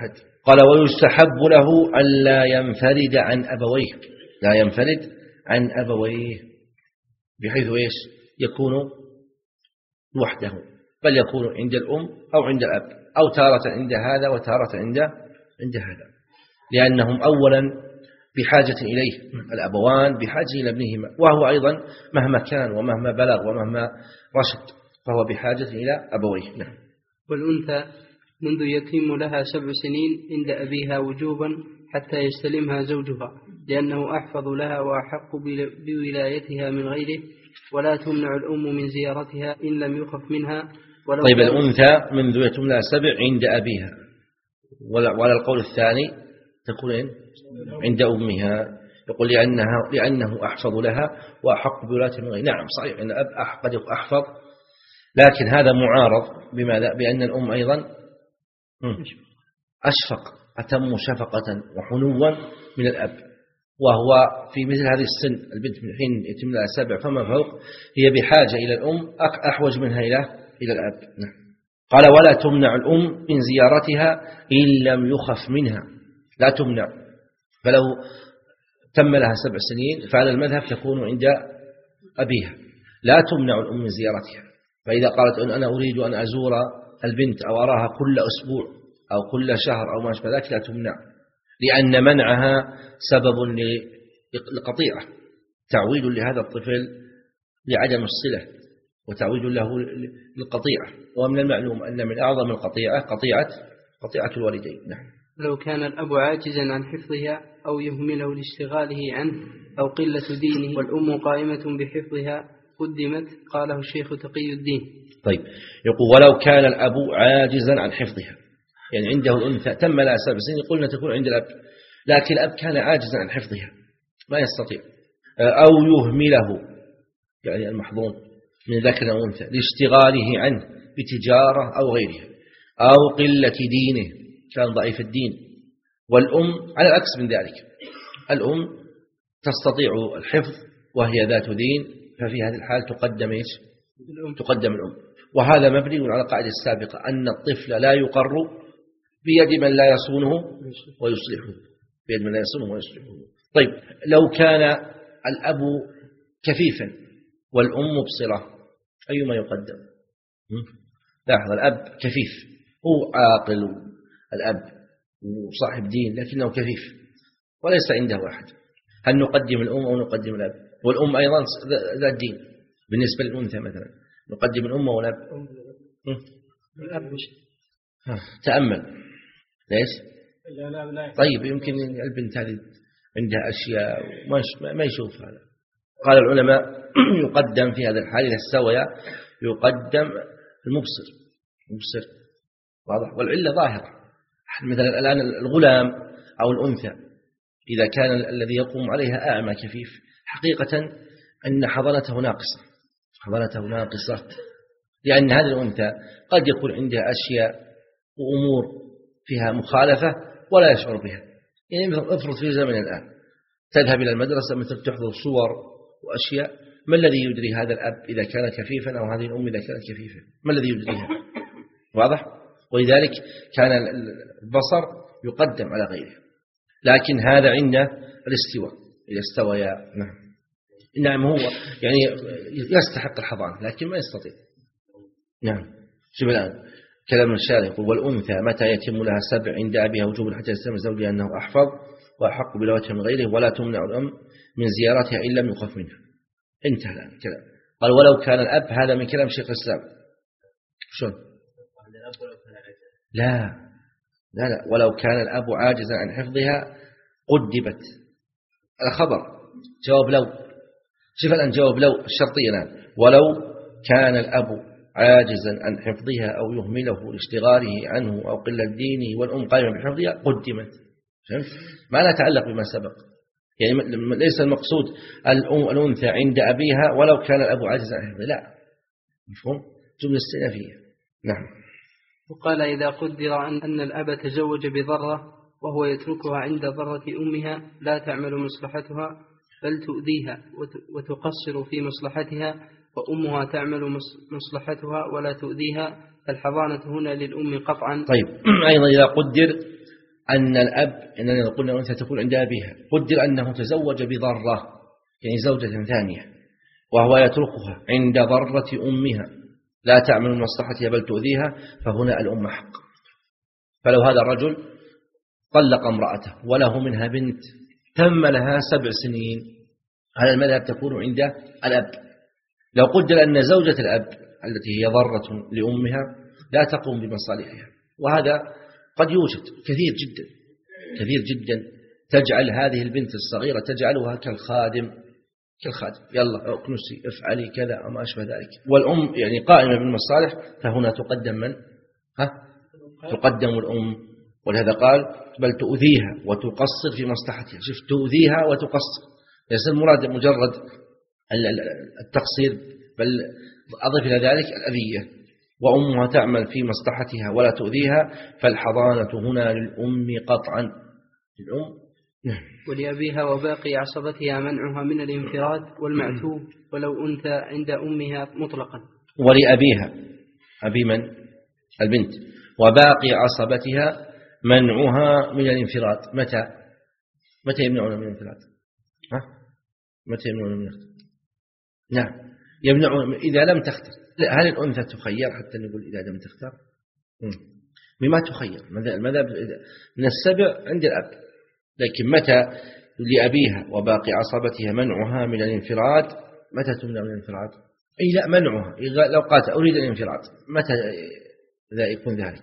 قال ويستحب له ألا ينفرد عن أبويه، لا ينفرد عن أبويه بحيث إيش يكون لوحده، بل يكون عند الأم أو عند الأب، أو تارة عند هذا وتارة عند عند هذا، لأنهم أولا بحاجة إليه، الأبوان بحاجة إلى ابنهما، وهو أيضا مهما كان ومهما بلغ ومهما رشد فهو بحاجة إلى أبويه. نعم. والأنثى منذ يتم لها سبع سنين عند أبيها وجوبا حتى يستلمها زوجها، لأنه أحفظ لها وأحق بولايتها من غيره، ولا تمنع الأم من زيارتها إن لم يخف منها. طيب الأنثى منذ يتم لها سبع عند أبيها، ولا القول الثاني تكون عند أمها، يقول لأنها لأنه أحفظ لها وأحق بولايتها من غيره. نعم صحيح أن الأب قد أحفظ، لكن هذا معارض بماذا؟ بأن الأم أيضا أشفق أتم شفقة وحنوا من الأب، وهو في مثل هذه السن البنت من حين يتم لها سبع فما فوق هي بحاجة إلى الأم أحوج منها إلى إلى الأب. نعم. قال ولا تمنع الأم من زيارتها إن لم يخف منها، لا تمنع، فلو تم لها سبع سنين فعلى المذهب تكون عند أبيها، لا تمنع الأم من زيارتها. فإذا قالت أن أنا أريد أن أزور البنت أو أراها كل أسبوع أو كل شهر أو ما شابه ذلك لا تمنع، لأن منعها سبب لقطيعة، تعويد لهذا الطفل لعدم الصلة وتعويد له للقطيعة، ومن المعلوم أن من أعظم القطيعة قطيعة قطيعة الوالدين. نعم. لو كان الأب عاجزا عن حفظها أو يهمله لاشتغاله عنه أو قلة دينه والأم قائمة بحفظها قدمت، قاله الشيخ تقي الدين. طيب يقول ولو كان الأب عاجزا عن حفظها، يعني عنده الأنثى تم لها سبع سنين قلنا تكون عند الأب، لكن الأب كان عاجزا عن حفظها ما يستطيع، أو يهمله يعني المحظون من ذكر أو أنثى لاشتغاله عنه بتجارة أو غيرها، أو قلة دينه كان ضعيف الدين، والأم على العكس من ذلك، الأم تستطيع الحفظ وهي ذات دين، ففي هذه الحال تقدم إيش؟ تقدم الأم. وهذا مبني على القاعدة السابقة أن الطفل لا يقر بيد من لا يصونه ويصلحه، بيد من لا يصونه ويصلحه. طيب لو كان الأب كفيفا والأم مبصرة أيما يقدم؟ لاحظ الأب كفيف، هو عاقل الأب وصاحب دين لكنه كفيف وليس عنده أحد، هل نقدم الأم أو نقدم الأب؟ والأم أيضا ذات دين بالنسبة للأنثى مثلا، نقدم الأم والأب؟ الأب. تأمل ليش؟ طيب يمكن البنت هذه عندها أشياء ما يشوف هذا. قال العلماء يقدم في هذا الحال إذا استوى يقدم المبصر، المبصر واضح، والعلة ظاهرة. مثلا الآن الغلام أو الأنثى إذا كان الذي يقوم عليها أعمى كفيف، حقيقة أن حضانته ناقصة، حضانته ناقصة، لأن هذه الأنثى قد يكون عندها أشياء وأمور فيها مخالفة ولا يشعر بها. يعني افرض في زمن الآن تذهب إلى المدرسة مثل تحضر صور وأشياء، ما الذي يدري هذا الأب إذا كان كفيفا أو هذه الأم إذا كانت كفيفة؟ ما الذي يدريها؟ واضح؟ ولذلك كان البصر يقدم على غيره، لكن هذا عند الاستواء، إذا استوى يا نعم نعم هو يعني يستحق الحضانة لكن ما يستطيع. نعم. شوف الآن كلام الشارع يقول والأنثى متى يتم لها سبع عند أبيها وجوب حتى يستلم زوجها أنه أحفظ وأحق بلواتها من غيره، ولا تمنع الأم من زيارتها إن لم يخف منها. انتهى الآن الكلام. قال ولو كان الأب، هذا من كلام شيخ الإسلام. شلون؟ لا لا لا ولو كان الأب عاجزا عن حفظها قدمت. الخبر جواب لو. شوف الآن جواب لو الشرطية الآن، ولو كان الأب عاجزا عن حفظها أو يهمله لاشتغاله عنه أو قلة دينه والأم قائمة بحفظها قدمت. فهمت؟ ما لا يتعلق بما سبق، يعني ليس المقصود الأم الأنثى عند أبيها ولو كان الأب عاجزا عن حفظها، لا، مفهوم؟ جملة استئنافية. نعم. وقال إذا قدر أن الأب تزوج بضرة وهو يتركها عند ضرة أمها لا تعمل مصلحتها بل تؤذيها وتقصر في مصلحتها، وأمها تعمل مصلحتها ولا تؤذيها، فالحضانة هنا للأم قطعا. طيب أيضا إذا قدر أن الأب إننا قلنا الأنثى تكون عند أبيها، قدر أنه تزوج بضرة يعني زوجة ثانية وهو يتركها عند ضرة أمها لا تعمل مصلحتها بل تؤذيها، فهنا الأم حق. فلو هذا الرجل طلق امرأته وله منها بنت تم لها سبع سنين، على المذهب تكون عند الأب. لو قدر أن زوجة الأب التي هي ضرة لأمها لا تقوم بمصالحها، وهذا قد يوجد كثير جدا كثير جدا، تجعل هذه البنت الصغيرة تجعلها كالخادم كالخادم يلا اكنسي افعلي كذا وما أشبه ذلك، والأم يعني قائمة بالمصالح، فهنا تقدم من؟ ها؟ تقدم الأم. ولهذا قال بل تؤذيها وتقصر في مصلحتها. شوف تؤذيها وتقصر، ليس المراد مجرد التقصير، بل أضف إلى ذلك الأذية. وأمها تعمل في مصلحتها ولا تؤذيها، فالحضانة هنا للأم قطعا للأم. ولأبيها وباقي عصبتها منعها من الانفراد والمعتوب ولو أنثى عند أمها مطلقا. ولأبيها أبي من؟ البنت. وباقي عصبتها منعها من الانفراد. متى؟ متى يمنعون من الانفراد؟ ها؟ متى يمنعون من الانفراد؟ نعم يمنعون إذا لم تختر. هل الأنثى تخير حتى نقول إذا لم تختار؟ بما تخير المذهب من السبع عند الأب، لكن متى لأبيها وباقي عصبتها منعها من الانفراد؟ متى تمنع من الانفراد؟ أي لا منعها لو قالت أريد الانفراد متى لا يكون ذلك؟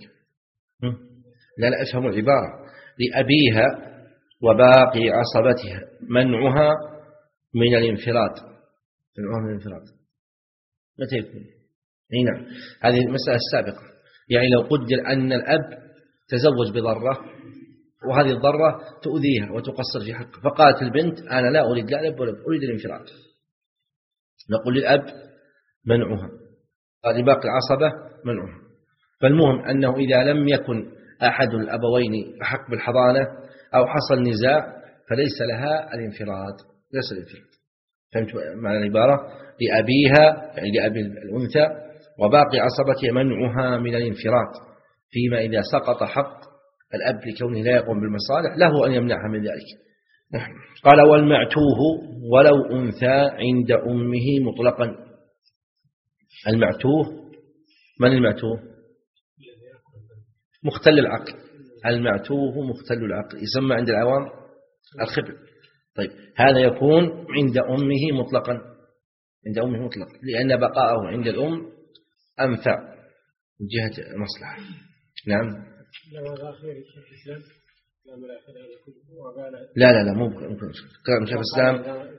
لا لا افهموا العبارة. لأبيها وباقي عصبتها منعها من الانفراد، منعها من الانفراد متى يكون؟ أي نعم هذه المسألة السابقة. يعني لو قدر أن الأب تزوج بضرة وهذه الضرة تؤذيها وتقصر في حقه، فقالت البنت أنا لا أريد لا أب ولا أريد الانفراد، نقول للأب منعها، قال باقي العصبة منعها. فالمهم أنه إذا لم يكن أحد الأبوين أحق بالحضانة أو حصل نزاع فليس لها الانفراد، ليس الانفراد. فهمت معنى العبارة؟ لأبيها يعني لأبي الأنثى وباقي عصبتها منعها من الانفراد، فيما إذا سقط حق الأب لكونه لا يقوم بالمصالح له أن يمنعها من ذلك. قال والمعتوه ولو أنثى عند أمه مطلقا. المعتوه من المعتوه؟ مختل العقل. المعتوه مختل العقل يسمى عند العوام الخبل. طيب هذا يكون عند أمه مطلقا، عند أمه مطلقا لأن بقاءه عند الأم أنفع من جهة المصلحة. نعم لا لا لا مو ممكن. كلام شيخ الإسلام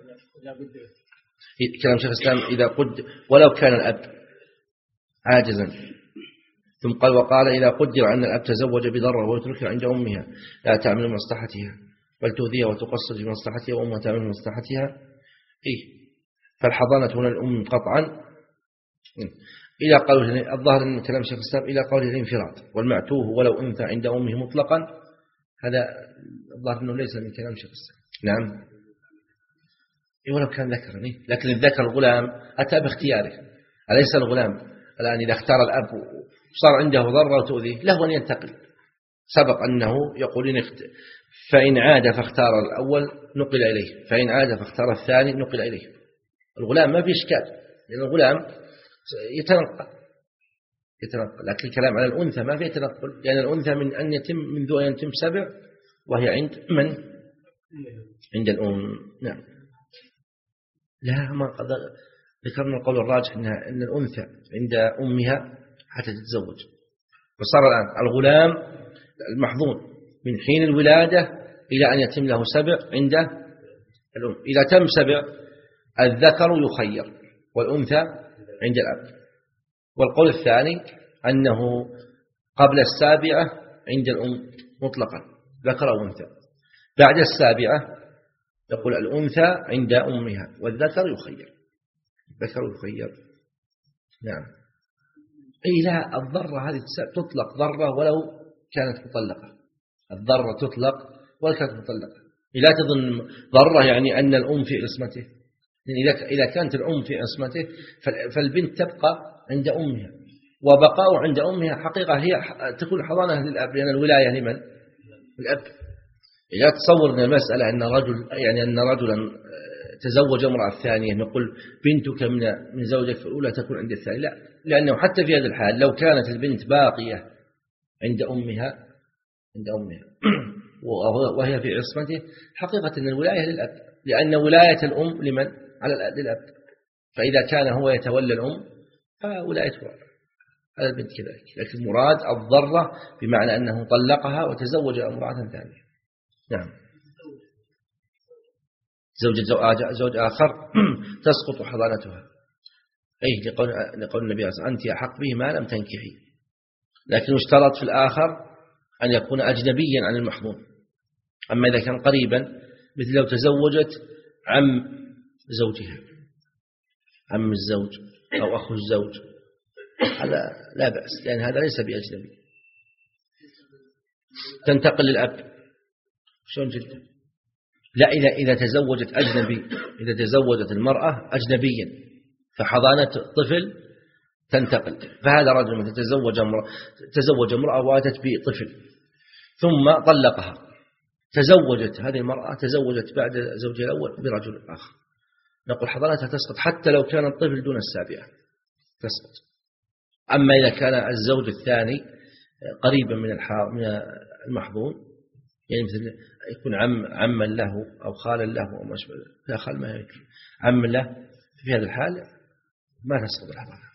كلام شيخ الإسلام إذا قد ولو كان الأب عاجزا، ثم قال وقال إذا قدر أن الأب تزوج بضرة ويتركها عند أمها لا تعمل مصلحتها بل تؤذيها وتقصر في مصلحتها وأمها تعمل مصلحتها، إيه فالحضانة هنا الأم قطعا. إلى قوله الظاهر من كلام شيخ الإسلام إلى قوله الانفراد. والمعتوه ولو أنثى عند أمه مطلقا، هذا الظاهر أنه ليس من كلام شيخ الإسلام. نعم إيه ولو كان ذكرا، لكن الذكر الغلام أتى باختياره، أليس الغلام الآن إذا اختار الأب وصار عنده ضرة وتؤذيه له أن ينتقل. سبق أنه يقولون فإن عاد فاختار الأول نقل إليه، فإن عاد فاختار الثاني نقل إليه. الغلام ما في إشكال لأن الغلام يتنقل يتنقل لكن الكلام على الأنثى ما في تنقل، لأن يعني الأنثى من أن يتم منذ أن يتم سبع وهي عند من؟ عند الأم. نعم لا ما قد ذكرنا القول الراجح إن أن الأنثى عند أمها حتى تتزوج. وصار الآن الغلام المحظون من حين الولادة إلى أن يتم له سبع عند الأم. إذا تم سبع الذكر يخير والأنثى عند الأب. والقول الثاني أنه قبل السابعة عند الأم مطلقا ذكر أو أنثى، بعد السابعة يقول الأنثى عند أمها والذكر يخير، الذكر يخير. نعم أي لا الضرة هذه تطلق ضرة ولو كانت مطلقة، الضرة تطلق ولو كانت مطلقة. لا تظن ضرة يعني أن الأم في عصمته، إذا إذا كانت الأم في عصمته فالبنت تبقى عند أمها، وبقاء عند أمها حقيقة هي تكون حضانة للأب، لأن الولاية لمن؟ الأب. لا تصور أن المسألة أن رجل يعني أن رجلا تزوج امرأة ثانية نقول بنتك من من زوجك الأولى تكون عند الثانية، لا، لأنه حتى في هذا الحال لو كانت البنت باقية عند أمها عند أمها وهي في عصمته، حقيقة أن الولاية للأب، لأن ولاية الأم لمن؟ على للأب. فإذا كان هو يتولى الأم فولايته على البنت كذلك. لكن المراد الضرة بمعنى أنه طلقها وتزوج امرأة ثانية. نعم. زوج زوج آخر تسقط حضانتها، أي لقول لقول النبي صلى الله عليه وسلم أنت أحق به ما لم تنكحي. لكن يشترط في الآخر أن يكون أجنبيا عن المحظون. أما إذا كان قريبا مثل لو تزوجت عم زوجها، عم الزوج أو أخو الزوج، هذا لا بأس، لأن هذا ليس بأجنبي. تنتقل للأب شلون جدا؟ لا، إذا إذا تزوجت أجنبي، إذا تزوجت المرأة أجنبيا فحضانة الطفل تنتقل. فهذا رجل مثل تزوج امرأة تزوج امرأة واتت بطفل ثم طلقها، تزوجت هذه المرأة تزوجت بعد زوجها الأول برجل آخر، نقول حضانتها تسقط حتى لو كان الطفل دون السابعة تسقط. أما إذا كان الزوج الثاني قريبا من من المحظون، يعني مثل يكون عم عما له أو خالا له أو ما شابه، لا خال ما يكفي، عم له، في هذا الحال ما تسقط الحضانة.